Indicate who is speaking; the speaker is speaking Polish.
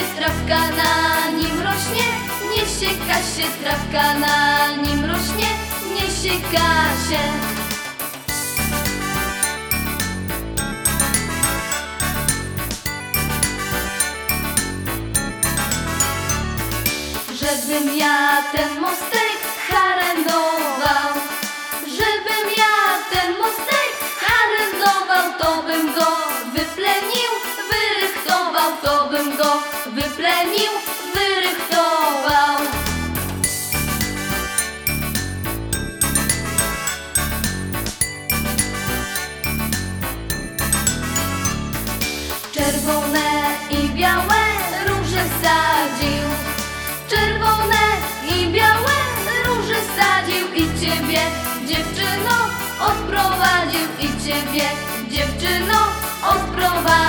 Speaker 1: trawka na nim rośnie, nie sieka się, trawka na nim rośnie, nie sieka się. Żebym ja ten mostek harendował, żebym ja ten mostek harendował, to bym go wyplenił, wyrychtował, to bym go wyplenił, wyrychtował. Czerwone i białe róże sadził, czerwone i białe róże sadził i ciebie, dziewczyno, odprowadził, i ciebie, dziewczyno, odprowadził.